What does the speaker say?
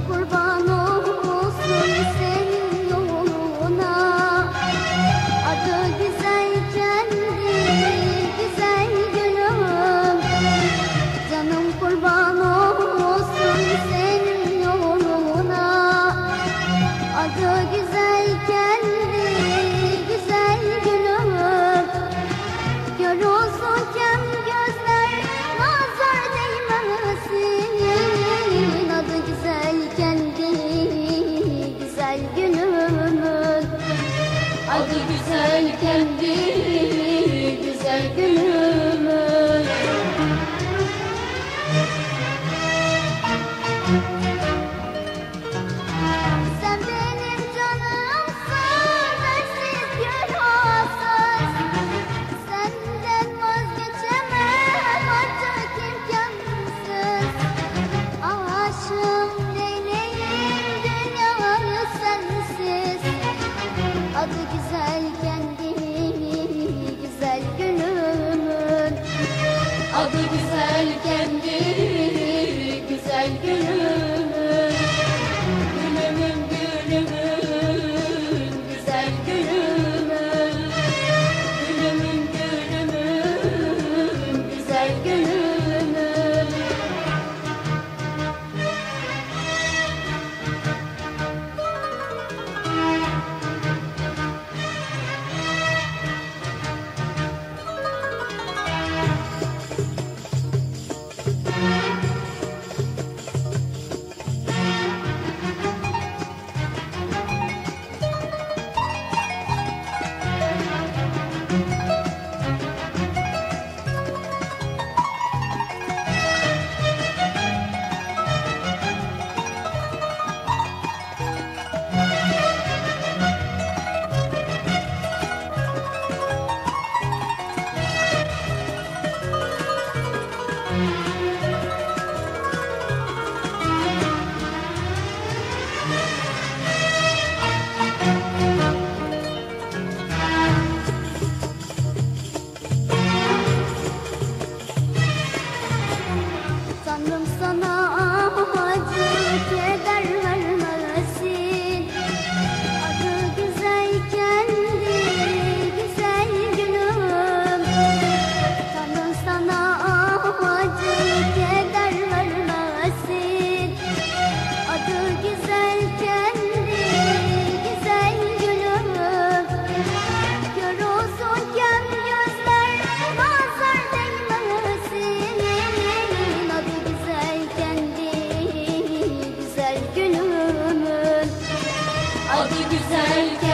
kurban olsun senin yoluna. Adı güzel kendi güzel gülüm. Canım kurban olsun senin yoluna. Adı güzel kendi güzel gülüm. Kör olsun kem gözler nazar değmesin. Adı güzel kendi güzel gülümün. Adı güzel kendi güzel gülümün. Sen benim canımsın, bensiz günahsız. Senden vazgeçemem artık imkansız. Aşığım neyleyim dünyayı sensiz. Adı güzel kendi güzel gülümün. Adı güzel kendi güzel gülümün. Gülümün gülümün güzel gülümün. Gülümün gülümün güzel gülümün. Tanrım sana acı keder vermesin. Adı güzel kendi güzel gülüm. Tanrım sana acı keder vermesin. Adı güzel kendi güzel gülüm. Kör olsun kem gözler nazar değmesin. Adı güzel kendi güzel gülümün. Adı güzel kendi